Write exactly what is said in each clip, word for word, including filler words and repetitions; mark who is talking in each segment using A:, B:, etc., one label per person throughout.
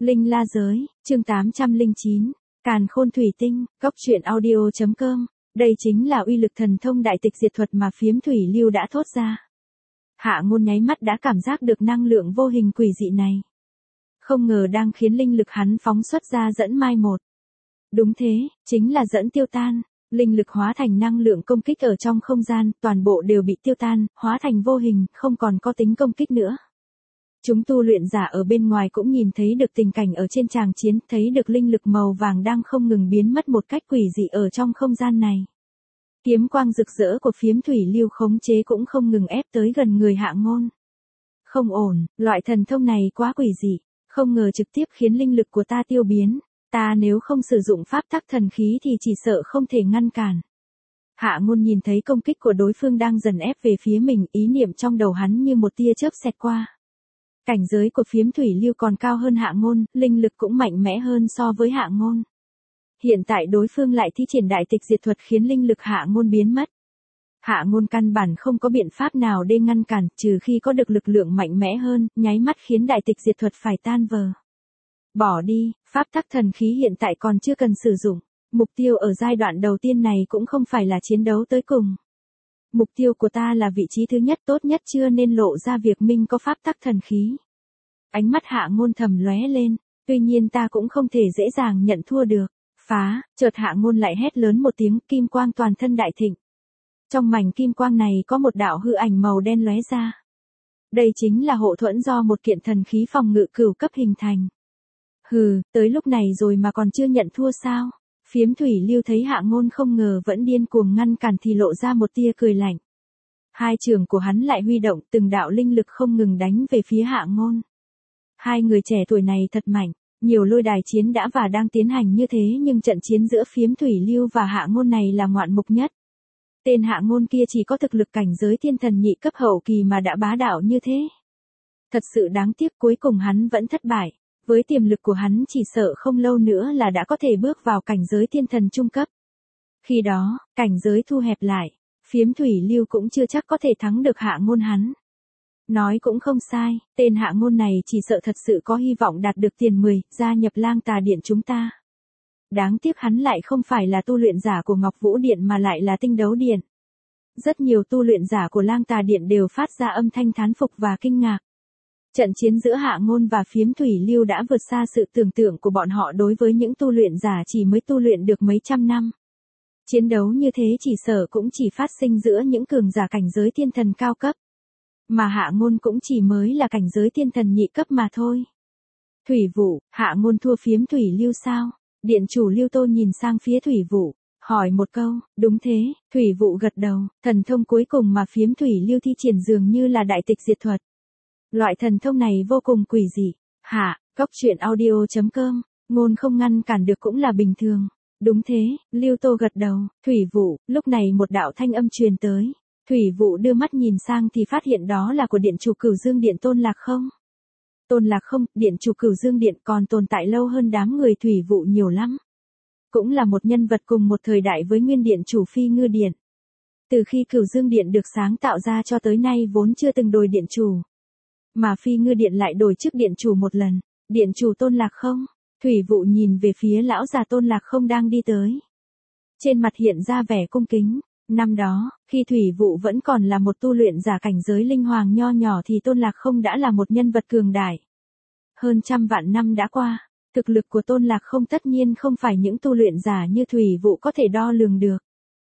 A: Linh La Giới, chương tám trăm lẻ chín, Càn Khôn Thủy Tinh, Cốc truyện audio chấm com. Đây chính là uy lực thần thông đại tịch diệt thuật mà Phiếm Thủy Lưu đã thốt ra. Hạ Ngôn nháy mắt đã cảm giác được năng lượng vô hình quỷ dị này. Không ngờ đang khiến linh lực hắn phóng xuất ra dẫn mai một. Đúng thế, chính là dẫn tiêu tan. Linh lực hóa thành năng lượng công kích ở trong không gian, toàn bộ đều bị tiêu tan, hóa thành vô hình, không còn có tính công kích nữa. Chúng tu luyện giả ở bên ngoài cũng nhìn thấy được tình cảnh ở trên tràng chiến, thấy được linh lực màu vàng đang không ngừng biến mất một cách quỷ dị ở trong không gian này. Kiếm quang rực rỡ của Phiếm Thủy Lưu khống chế cũng không ngừng ép tới gần người Hạ Ngôn. Không ổn, loại thần thông này quá quỷ dị, không ngờ trực tiếp khiến linh lực của ta tiêu biến. Ta nếu không sử dụng pháp tắc thần khí thì chỉ sợ không thể ngăn cản. Hạ Ngôn nhìn thấy công kích của đối phương đang dần ép về phía mình, ý niệm trong đầu hắn như một tia chớp xẹt qua. Cảnh giới của Phiếm Thủy Lưu còn cao hơn Hạ Ngôn, linh lực cũng mạnh mẽ hơn so với Hạ Ngôn. Hiện tại đối phương lại thi triển đại tịch diệt thuật khiến linh lực Hạ Ngôn biến mất. Hạ Ngôn căn bản không có biện pháp nào để ngăn cản, trừ khi có được lực lượng mạnh mẽ hơn, nháy mắt khiến đại tịch diệt thuật phải tan vỡ. Bỏ đi, pháp tắc thần khí hiện tại còn chưa cần sử dụng. Mục tiêu ở giai đoạn đầu tiên này cũng không phải là chiến đấu tới cùng. Mục tiêu của ta là vị trí thứ nhất tốt nhất, chưa nên lộ ra việc mình có pháp tắc thần khí. Ánh mắt Hạ Ngôn thầm lóe lên, tuy nhiên ta cũng không thể dễ dàng nhận thua được. Phá, chợt Hạ Ngôn lại hét lớn một tiếng, kim quang toàn thân đại thịnh. Trong mảnh kim quang này có một đạo hư ảnh màu đen lóe ra. Đây chính là hộ thuẫn do một kiện thần khí phòng ngự cửu cấp hình thành. Hừ, tới lúc này rồi mà còn chưa nhận thua sao? Phiếm Thủy Lưu thấy Hạ Ngôn không ngờ vẫn điên cuồng ngăn cản thì lộ ra một tia cười lạnh. Hai trường của hắn lại huy động, từng đạo linh lực không ngừng đánh về phía Hạ Ngôn. Hai người trẻ tuổi này thật mạnh, nhiều lôi đài chiến đã và đang tiến hành như thế, nhưng trận chiến giữa Phiếm Thủy Lưu và Hạ Ngôn này là ngoạn mục nhất. Tên Hạ Ngôn kia chỉ có thực lực cảnh giới thiên thần nhị cấp hậu kỳ mà đã bá đạo như thế. Thật sự đáng tiếc, cuối cùng hắn vẫn thất bại. Với tiềm lực của hắn chỉ sợ không lâu nữa là đã có thể bước vào cảnh giới thiên thần trung cấp. Khi đó, cảnh giới thu hẹp lại, Phiếm Thủy Lưu cũng chưa chắc có thể thắng được Hạ Ngôn hắn. Nói cũng không sai, tên Hạ Ngôn này chỉ sợ thật sự có hy vọng đạt được tiền mười, gia nhập Lang Tà Điện chúng ta. Đáng tiếc hắn lại không phải là tu luyện giả của Ngọc Vũ Điện mà lại là Tinh Đấu Điện. Rất nhiều tu luyện giả của Lang Tà Điện đều phát ra âm thanh thán phục và kinh ngạc. Trận chiến giữa Hạ Ngôn và Phiếm Thủy Lưu đã vượt xa sự tưởng tượng của bọn họ đối với những tu luyện giả chỉ mới tu luyện được mấy trăm năm. Chiến đấu như thế chỉ sợ cũng chỉ phát sinh giữa những cường giả cảnh giới thiên thần cao cấp. Mà Hạ Ngôn cũng chỉ mới là cảnh giới thiên thần nhị cấp mà thôi. Thủy Vũ, Hạ Ngôn thua Phiếm Thủy Lưu sao? Điện chủ Lưu Tô nhìn sang phía Thủy Vũ, hỏi một câu. Đúng thế, Thủy Vũ gật đầu, thần thông cuối cùng mà Phiếm Thủy Lưu thi triển dường như là đại tịch diệt thuật. Loại thần thông này vô cùng quỷ dị. Hạ, Cốc truyện audio chấm com, Ngôn không ngăn cản được cũng là bình thường. Đúng thế, Lưu Tô gật đầu. Thủy Vũ, lúc này một đạo thanh âm truyền tới. Thủy Vũ đưa mắt nhìn sang thì phát hiện đó là của điện chủ Cửu Dương Điện Tôn Lạc Không. Tôn Lạc Không, điện chủ Cửu Dương Điện còn tồn tại lâu hơn đám người Thủy Vũ nhiều lắm. Cũng là một nhân vật cùng một thời đại với nguyên điện chủ Phi Ngư Điện. Từ khi Cửu Dương Điện được sáng tạo ra cho tới nay vốn chưa từng đổi điện chủ. Mà Phi Ngư Điện lại đổi chức điện chủ một lần. Điện chủ Tôn Lạc Không. Thủy Vũ nhìn về phía lão già Tôn Lạc Không đang đi tới. Trên mặt hiện ra vẻ cung kính. Năm đó, khi Thủy Vũ vẫn còn là một tu luyện giả cảnh giới linh hoàng nho nhỏ thì Tôn Lạc Không đã là một nhân vật cường đại. Hơn trăm vạn năm đã qua, thực lực của Tôn Lạc Không tất nhiên không phải những tu luyện giả như Thủy Vũ có thể đo lường được.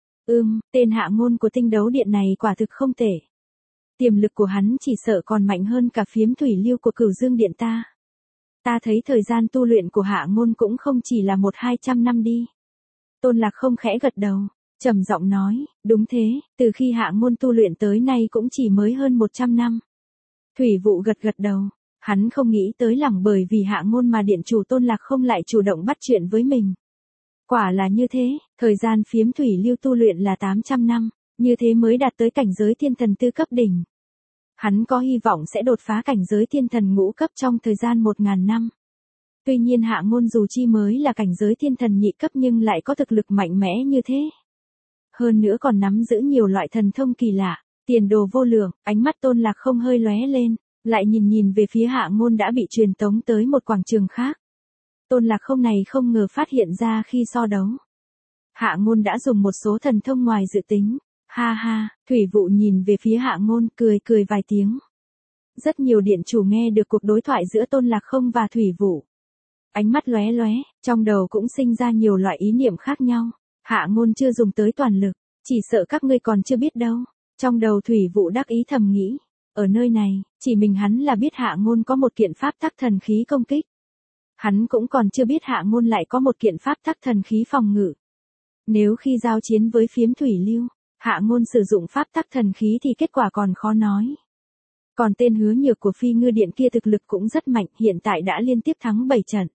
A: Ừm, tên Hạ Ngôn của Tinh Đấu Điện này quả thực không tệ. Tiềm lực của hắn chỉ sợ còn mạnh hơn cả Phiếm Thủy Lưu của Cửu Dương Điện ta. Ta thấy thời gian tu luyện của Hạ Ngôn cũng không chỉ là một hai trăm năm đi. Tôn Lạc Không khẽ gật đầu, trầm giọng nói, đúng thế, từ khi Hạ Ngôn tu luyện tới nay cũng chỉ mới hơn một trăm năm. Thủy Vũ gật gật đầu, hắn không nghĩ tới lòng bởi vì Hạ Ngôn mà điện chủ Tôn Lạc Không lại chủ động bắt chuyện với mình. Quả là như thế, thời gian Phiếm Thủy Lưu tu luyện là tám trăm năm. Như thế mới đạt tới cảnh giới thiên thần tư cấp đỉnh. Hắn có hy vọng sẽ đột phá cảnh giới thiên thần ngũ cấp trong thời gian một ngàn năm. Tuy nhiên Hạ Ngôn dù chi mới là cảnh giới thiên thần nhị cấp nhưng lại có thực lực mạnh mẽ như thế. Hơn nữa còn nắm giữ nhiều loại thần thông kỳ lạ, tiền đồ vô lượng. Ánh mắt Tôn Lạc Không hơi lóe lên, lại nhìn nhìn về phía Hạ Ngôn đã bị truyền tống tới một quảng trường khác. Tôn Lạc Không này không ngờ phát hiện ra khi so đấu. Hạ Ngôn đã dùng một số thần thông ngoài dự tính. Ha ha, Thủy Vụ nhìn về phía Hạ Ngôn cười cười vài tiếng. Rất nhiều điện chủ nghe được cuộc đối thoại giữa Tôn Lạc Không và Thủy Vụ. Ánh mắt lóe lóe, trong đầu cũng sinh ra nhiều loại ý niệm khác nhau. Hạ Ngôn chưa dùng tới toàn lực, chỉ sợ các ngươi còn chưa biết đâu. Trong đầu Thủy Vụ đắc ý thầm nghĩ. Ở nơi này, chỉ mình hắn là biết Hạ Ngôn có một kiện pháp tắc thần khí công kích. Hắn cũng còn chưa biết Hạ Ngôn lại có một kiện pháp tắc thần khí phòng ngự. Nếu khi giao chiến với phiếm thủy lưu, Hạ Ngôn sử dụng pháp tắc thần khí thì kết quả còn khó nói. Còn tên Hứa Nhược của Phi Ngư Điện kia thực lực cũng rất mạnh, hiện tại đã liên tiếp thắng bảy trận.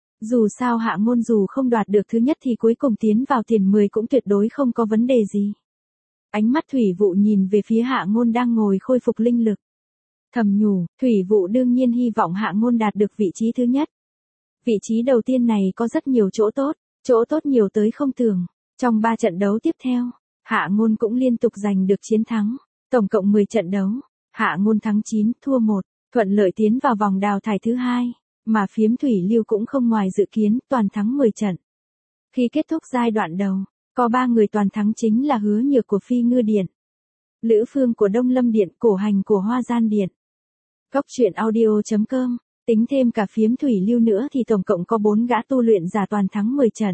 A: Dù sao Hạ Ngôn dù không đoạt được thứ nhất thì cuối cùng tiến vào tiền mười cũng tuyệt đối không có vấn đề gì. Ánh mắt Thủy Vụ nhìn về phía Hạ Ngôn đang ngồi khôi phục linh lực. Thầm nhủ, Thủy Vụ đương nhiên hy vọng Hạ Ngôn đạt được vị trí thứ nhất. Vị trí đầu tiên này có rất nhiều chỗ tốt, chỗ tốt nhiều tới không tưởng. Trong ba trận đấu tiếp theo, Hạ Ngôn cũng liên tục giành được chiến thắng. Tổng cộng mười trận đấu, Hạ Ngôn thắng chín, thua một, thuận lợi tiến vào vòng đào thải thứ hai, mà phiếm thủy lưu cũng không ngoài dự kiến, toàn thắng mười trận. Khi kết thúc giai đoạn đầu, có ba người toàn thắng chính là Hứa Nhược của Phi Ngư Điện, Lữ Phương của Đông Lâm Điện, Cổ Hành của Hoa Gian Điện. Góc truyện audio chấm com, tính thêm cả phiếm thủy lưu nữa thì tổng cộng có bốn gã tu luyện giả toàn thắng mười trận.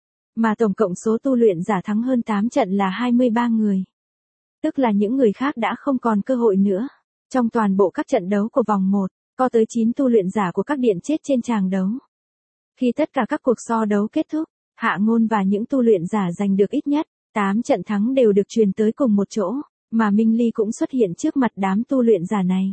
A: Mà tổng cộng số tu luyện giả thắng hơn tám trận là hai mươi ba người. Tức là những người khác đã không còn cơ hội nữa. Trong toàn bộ các trận đấu của vòng một, có tới chín tu luyện giả của các điện chết trên tràng đấu. Khi tất cả các cuộc so đấu kết thúc, Hạ Ngôn và những tu luyện giả giành được ít nhất tám trận thắng đều được truyền tới cùng một chỗ, mà Minh Ly cũng xuất hiện trước mặt đám tu luyện giả này.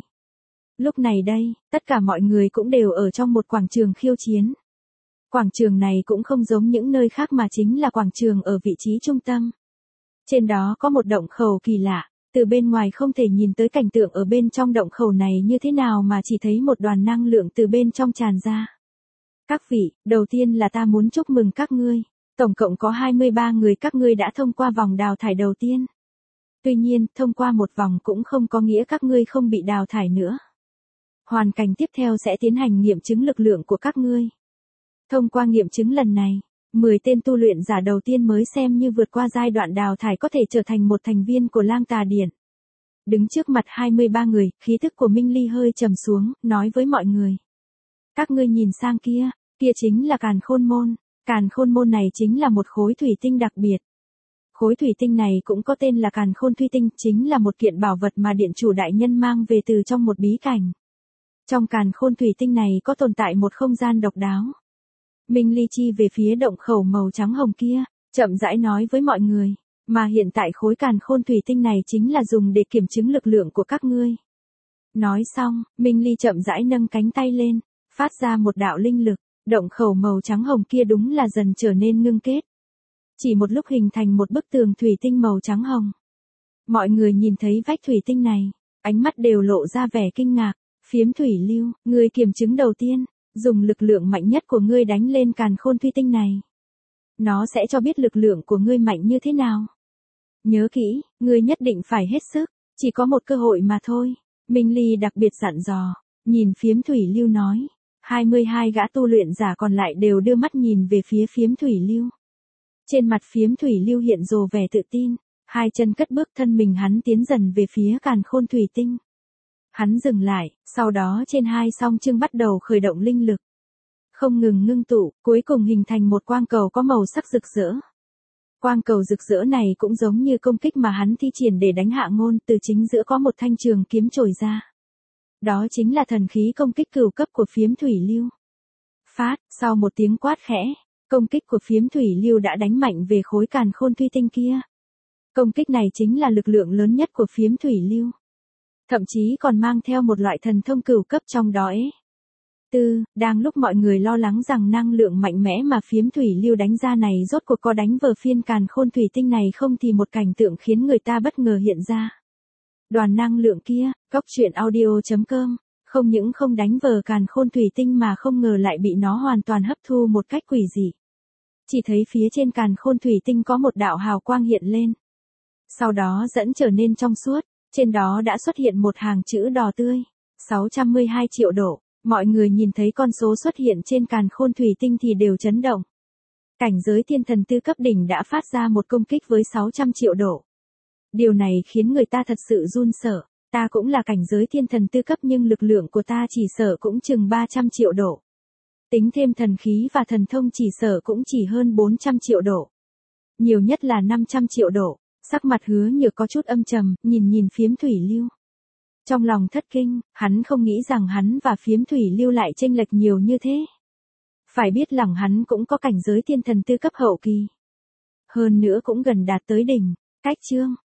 A: Lúc này đây, tất cả mọi người cũng đều ở trong một quảng trường khiêu chiến. Quảng trường này cũng không giống những nơi khác mà chính là quảng trường ở vị trí trung tâm. Trên đó có một động khẩu kỳ lạ, từ bên ngoài không thể nhìn tới cảnh tượng ở bên trong động khẩu này như thế nào mà chỉ thấy một đoàn năng lượng từ bên trong tràn ra. Các vị, đầu tiên là ta muốn chúc mừng các ngươi, tổng cộng có hai mươi ba người các ngươi đã thông qua vòng đào thải đầu tiên. Tuy nhiên, thông qua một vòng cũng không có nghĩa các ngươi không bị đào thải nữa. Hoàn cảnh tiếp theo sẽ tiến hành nghiệm chứng lực lượng của các ngươi. Thông qua nghiệm chứng lần này, mười tên tu luyện giả đầu tiên mới xem như vượt qua giai đoạn đào thải có thể trở thành một thành viên của Lang Tà Điện. Đứng trước mặt hai mươi ba người, khí thức của Minh Ly hơi trầm xuống, nói với mọi người. Các ngươi nhìn sang kia, kia chính là Càn Khôn Môn. Càn Khôn Môn này chính là một khối thủy tinh đặc biệt. Khối thủy tinh này cũng có tên là Càn Khôn Thủy Tinh, chính là một kiện bảo vật mà Điện chủ đại nhân mang về từ trong một bí cảnh. Trong Càn Khôn Thủy Tinh này có tồn tại một không gian độc đáo. Minh Ly chi về phía động khẩu màu trắng hồng kia, chậm rãi nói với mọi người, mà hiện tại khối Càn Khôn Thủy Tinh này chính là dùng để kiểm chứng lực lượng của các ngươi. Nói xong, Minh Ly chậm rãi nâng cánh tay lên, phát ra một đạo linh lực, động khẩu màu trắng hồng kia đúng là dần trở nên ngưng kết. Chỉ một lúc hình thành một bức tường thủy tinh màu trắng hồng. Mọi người nhìn thấy vách thủy tinh này, ánh mắt đều lộ ra vẻ kinh ngạc. Phiếm thủy lưu, ngươi kiểm chứng đầu tiên, dùng lực lượng mạnh nhất của ngươi đánh lên Càn Khôn Thủy Tinh này. Nó sẽ cho biết lực lượng của ngươi mạnh như thế nào. Nhớ kỹ, ngươi nhất định phải hết sức, chỉ có một cơ hội mà thôi. Minh Ly đặc biệt dặn dò, nhìn phiếm thủy lưu nói. hai mươi hai gã tu luyện giả còn lại đều đưa mắt nhìn về phía phiếm thủy lưu. Trên mặt phiếm thủy lưu hiện rồ vẻ tự tin, hai chân cất bước thân mình hắn tiến dần về phía Càn Khôn Thủy Tinh. Hắn dừng lại, sau đó trên hai song chương bắt đầu khởi động linh lực. Không ngừng ngưng tụ, cuối cùng hình thành một quang cầu có màu sắc rực rỡ. Quang cầu rực rỡ này cũng giống như công kích mà hắn thi triển để đánh Hạ Ngôn, từ chính giữa có một thanh trường kiếm trồi ra. Đó chính là thần khí công kích cửu cấp của phiếm thủy lưu. Phát, sau một tiếng quát khẽ, công kích của phiếm thủy lưu đã đánh mạnh về khối Càn Khôn Thủy Tinh kia. Công kích này chính là lực lượng lớn nhất của phiếm thủy lưu. Thậm chí còn mang theo một loại thần thông cửu cấp trong đó ấy. Tư, đang lúc mọi người lo lắng rằng năng lượng mạnh mẽ mà phiếm thủy lưu đánh ra này rốt cuộc có đánh vờ phiên Càn Khôn Thủy Tinh này không thì một cảnh tượng khiến người ta bất ngờ hiện ra. Đoàn năng lượng kia, góc truyện audio chấm com, không những không đánh vờ Càn Khôn Thủy Tinh mà không ngờ lại bị nó hoàn toàn hấp thu một cách quỷ dị. Chỉ thấy phía trên Càn Khôn Thủy Tinh có một đạo hào quang hiện lên. Sau đó dẫn trở nên trong suốt. Trên đó đã xuất hiện một hàng chữ đỏ tươi, sáu trăm mười hai triệu độ. Mọi người nhìn thấy con số xuất hiện trên càn khôn thủy tinh thì đều chấn động. Cảnh giới thiên thần tư cấp đỉnh đã phát ra một công kích với sáu trăm triệu độ. Điều này khiến người ta thật sự run sợ. Ta cũng là cảnh giới thiên thần tư cấp nhưng lực lượng của ta chỉ sợ cũng chừng ba trăm triệu độ. Tính thêm thần khí và thần thông chỉ sợ cũng chỉ hơn bốn trăm triệu độ. Nhiều nhất là năm trăm triệu độ. Sắc mặt Hứa Nhược có chút âm trầm, nhìn nhìn Phiếm Thủy Lưu. Trong lòng thất kinh, hắn không nghĩ rằng hắn và Phiếm Thủy Lưu lại chênh lệch nhiều như thế. Phải biết rằng hắn cũng có cảnh giới thiên thần tư cấp hậu kỳ. Hơn nữa cũng gần đạt tới đỉnh. Cách chương